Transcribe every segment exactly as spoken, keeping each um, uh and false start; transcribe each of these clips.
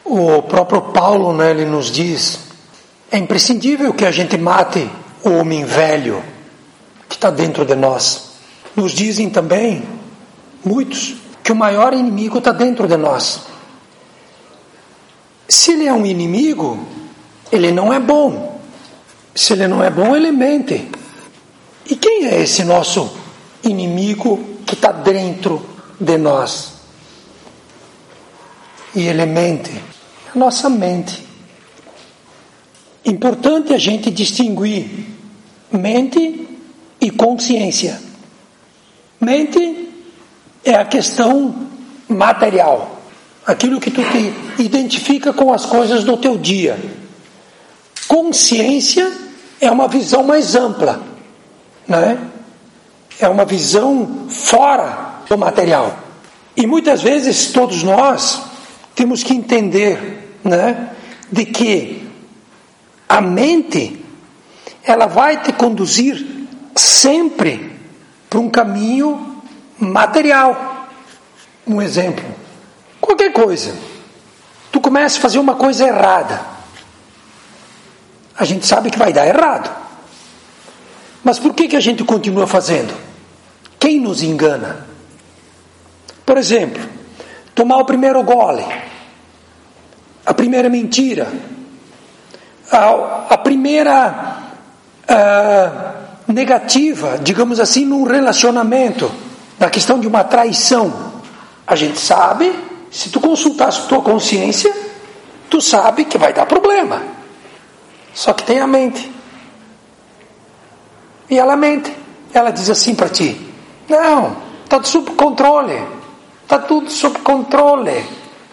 O próprio Paulo, né, ele nos diz, é imprescindível que a gente mate o homem velho que está dentro de nós. Nos dizem também, muitos, que o maior inimigo está dentro de nós. Se ele é um inimigo, ele não é bom. Se ele não é bom, ele mente. E quem é esse nosso inimigo que está dentro de nós? E ele mente. A nossa mente. Importante a gente distinguir mente e consciência. Mente é a questão material, aquilo que tu te identifica com as coisas do teu dia. Consciência é uma visão mais ampla, né? É uma visão fora do material. E muitas vezes todos nós temos que entender, né, de que a mente ela vai te conduzir sempre para um caminho material. Um exemplo, qualquer coisa, tu começa a fazer uma coisa errada, a gente sabe que vai dar errado, mas por que que a gente continua fazendo? Quem nos engana? Por exemplo, tomar o primeiro gole, a primeira mentira, a, a primeira a, negativa, digamos assim, num relacionamento, na questão de uma traição. A gente sabe, se tu consultar a tua consciência, tu sabe que vai dar problema. Só que tem a mente. E ela mente. Ela diz assim para ti: não, está sob controle. Está tudo sob controle.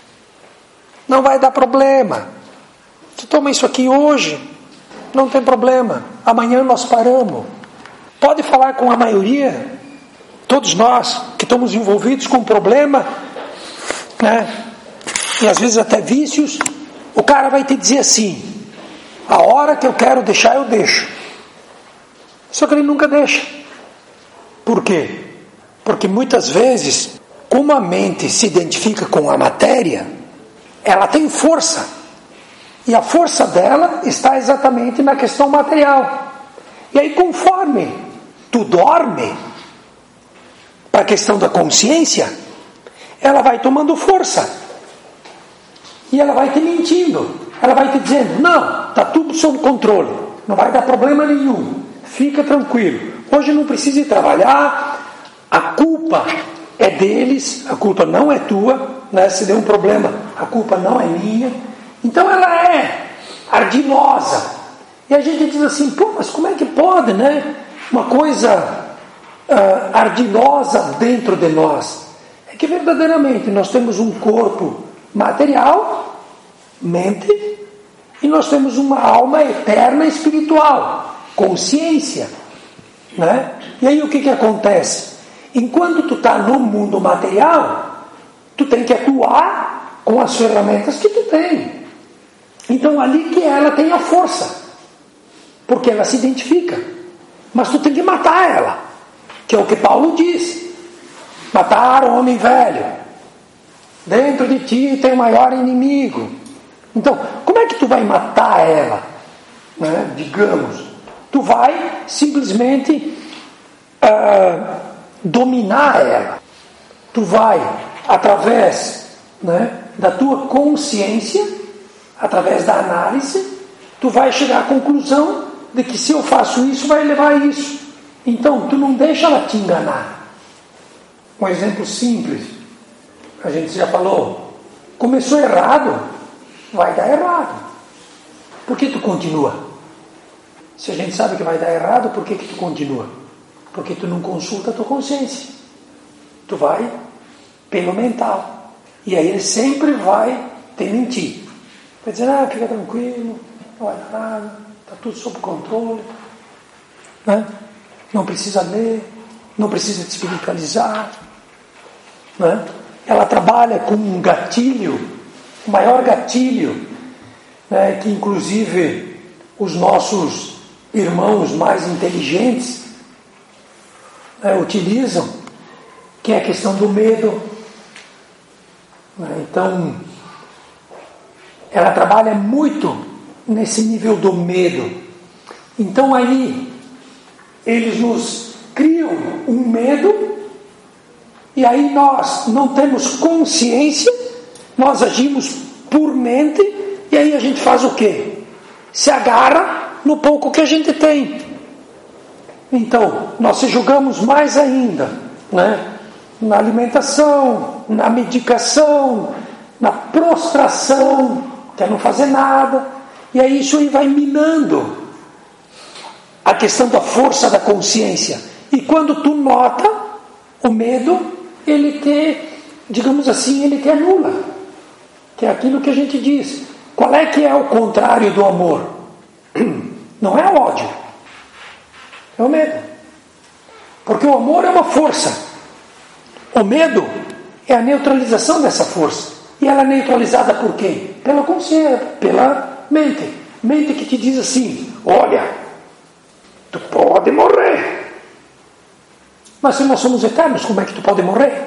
Não vai dar problema. Tu toma isso aqui hoje, não tem problema. Amanhã nós paramos. Pode falar com a maioria, todos nós que estamos envolvidos com problema, né? E às vezes até vícios, o cara vai te dizer assim: a hora que eu quero deixar, eu deixo. Só que ele nunca deixa. Por quê? Porque muitas vezes, como a mente se identifica com a matéria, ela tem força. E a força dela está exatamente na questão material. E aí, conforme tu dorme para a questão da consciência, ela vai tomando força. E ela vai te mentindo. Ela vai te dizendo: não, está tudo sob controle. Não vai dar problema nenhum. Fica tranquilo. Hoje não precisa ir trabalhar. A culpa é deles. A culpa não é tua, né? Se der um problema, a culpa não é minha. Então ela é ardilosa. E a gente diz assim: pô, mas como é que pode, né? Uma coisa uh, ardilosa dentro de nós. É que verdadeiramente nós temos um corpo material, mente, e nós temos uma alma eterna espiritual, consciência, né? E aí o que que acontece? Enquanto tu está no mundo material, tu tem que atuar com as ferramentas que tu tem. Então ali que ela tem a força, porque ela se identifica. Mas tu tem que matar ela, que é o que Paulo diz: matar o homem velho. Dentro de ti tem o maior inimigo. Então, como é que tu vai matar ela? Né? Digamos, tu vai simplesmente uh, dominar ela. Tu vai, através, né, da tua consciência, através da análise, tu vai chegar à conclusão de que se eu faço isso, vai levar a isso. Então, tu não deixa ela te enganar. Um exemplo simples, a gente já falou: começou errado, vai dar errado. Por que tu continua? Se a gente sabe que vai dar errado, por que que tu continua? Porque tu não consulta a tua consciência. Tu vai pelo mental. E aí ele sempre vai te mentir. Vai dizer: ah, fica tranquilo, não vai dar nada, está tudo sob controle, né? Não precisa ler, não precisa te espiritualizar, né? Ela trabalha com um gatilho, o maior gatilho, né, que inclusive os nossos irmãos mais inteligentes, né, utilizam, que é a questão do medo. Né? Então, ela trabalha muito nesse nível do medo. Então aí eles nos criam um medo, e aí nós não temos consciência, nós agimos por mente, e aí a gente faz o quê? Se agarra no pouco que a gente tem. Então nós se julgamos mais ainda, né? Na alimentação, na medicação, na prostração, quer não fazer nada, e aí isso aí vai minando a questão da força da consciência. E quando tu nota o medo, ele te, digamos assim, ele te anula, que é aquilo que a gente diz. Qual é que é o contrário do amor? Não é o ódio, é o medo. Porque o amor é uma força, o medo é a neutralização dessa força. E ela é neutralizada por quem? Pela consciência, pela mente. Mente que te diz assim: olha, tu pode morrer. Mas se nós somos eternos, como é que tu pode morrer?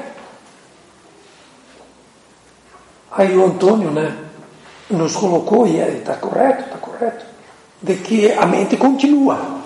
Aí o Antônio, né, nos colocou, e está correto, está correto, de que a mente continua.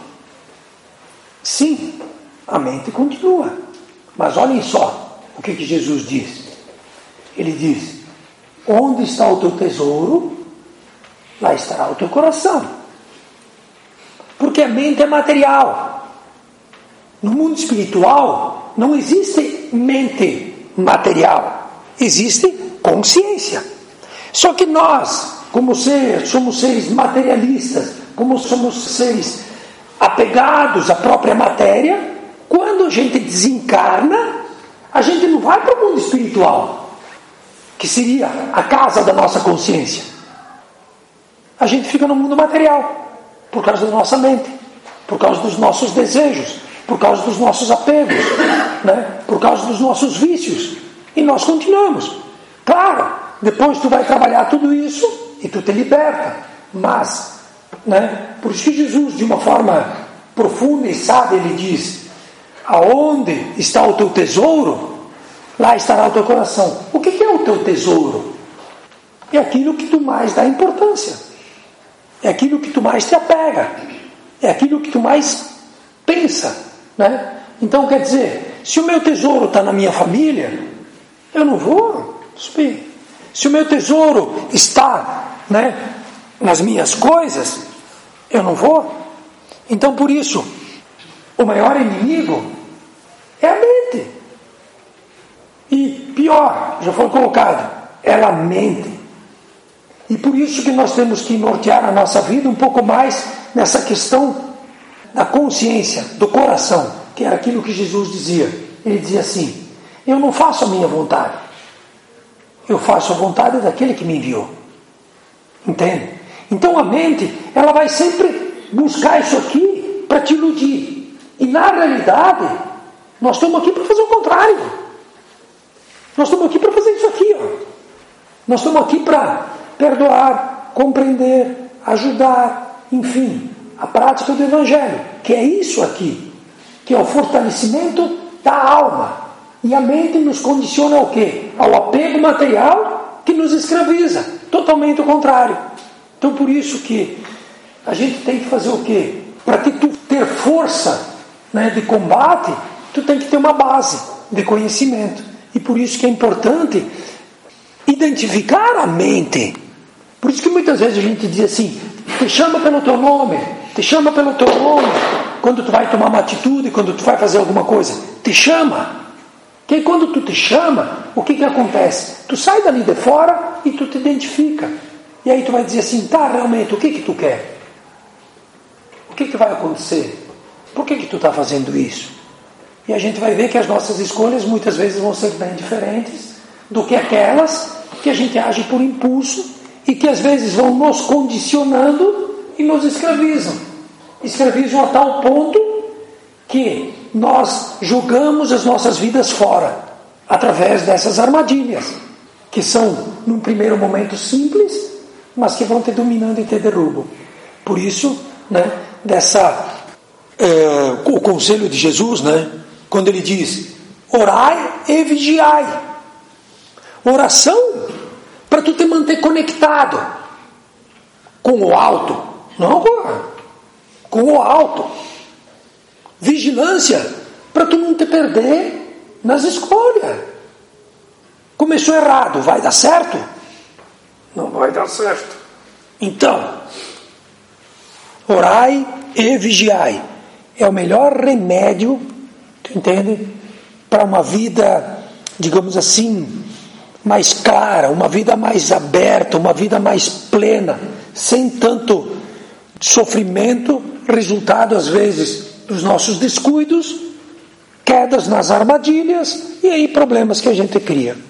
Sim, a mente continua. Mas olhem só o que, que Jesus diz. Ele diz: onde está o teu tesouro, lá estará o teu coração. Porque a mente é material. No mundo espiritual não existe mente material, existe consciência. Só que nós, como ser, somos seres materialistas, como somos seres apegados à própria matéria, quando a gente desencarna, a gente não vai para o mundo espiritual, que seria a casa da nossa consciência. A gente fica no mundo material, por causa da nossa mente, por causa dos nossos desejos, por causa dos nossos apegos, né? Por causa dos nossos vícios. E nós continuamos. Claro, depois tu vai trabalhar tudo isso e tu te liberta. Mas, né? Por isso que Jesus, de uma forma profunda e sábia, ele diz: aonde está o teu tesouro, lá estará o teu coração. O que é o teu tesouro? É aquilo que tu mais dá importância. É aquilo que tu mais te apega. É aquilo que tu mais pensa. Né? Então, quer dizer, se o meu tesouro está na minha família, eu não vou subir. Se o meu tesouro está, né, nas minhas coisas, eu não vou. Então, por isso, o maior inimigo é a mente. E pior, já foi colocado, ela mente. E por isso que nós temos que nortear a nossa vida um pouco mais nessa questão da consciência, do coração, que era aquilo que Jesus dizia. Ele dizia assim: eu não faço a minha vontade, eu faço a vontade daquele que me enviou. Entende? Então a mente, ela vai sempre buscar isso aqui para te iludir. E na realidade, nós estamos aqui para fazer o contrário. Nós estamos aqui para fazer isso aqui, ó. Nós estamos aqui para perdoar, compreender, ajudar, enfim, a prática do Evangelho, que é isso aqui, que é o fortalecimento da alma. E a mente nos condiciona ao quê? Ao apego material que nos escraviza. Totalmente o contrário. Então por isso que a gente tem que fazer o quê? Para tu ter força, né, de combate, tu tem que ter uma base de conhecimento. E por isso que é importante identificar a mente. Por isso que muitas vezes a gente diz assim: te chama pelo teu nome, te chama pelo teu nome, quando tu vai tomar uma atitude, quando tu vai fazer alguma coisa, te chama. Que aí quando tu te chama, o que que acontece? Tu sai dali de fora e tu te identifica. E aí tu vai dizer assim: tá, realmente, o que que tu quer? O que que vai acontecer? Por que que tu está fazendo isso? E a gente vai ver que as nossas escolhas muitas vezes vão ser bem diferentes do que aquelas que a gente age por impulso e que às vezes vão nos condicionando e nos escravizam. Escravizam a tal ponto que nós jogamos as nossas vidas fora, através dessas armadilhas, que são, num primeiro momento, simples, mas que vão te dominando e te derrubam. Por isso, né, dessa, é, o conselho de Jesus, né, quando ele diz: orai e vigiai. Oração para tu te manter conectado com o alto. Não, com o alto. Vigilância para tu não te perder nas escolhas. Começou errado, vai dar certo? Não vai dar certo. Então, orai e vigiai. É o melhor remédio, tu entende? Para uma vida, digamos assim, mais clara, uma vida mais aberta, uma vida mais plena, sem tanto sofrimento, resultado às vezes dos nossos descuidos, quedas nas armadilhas e aí problemas que a gente cria.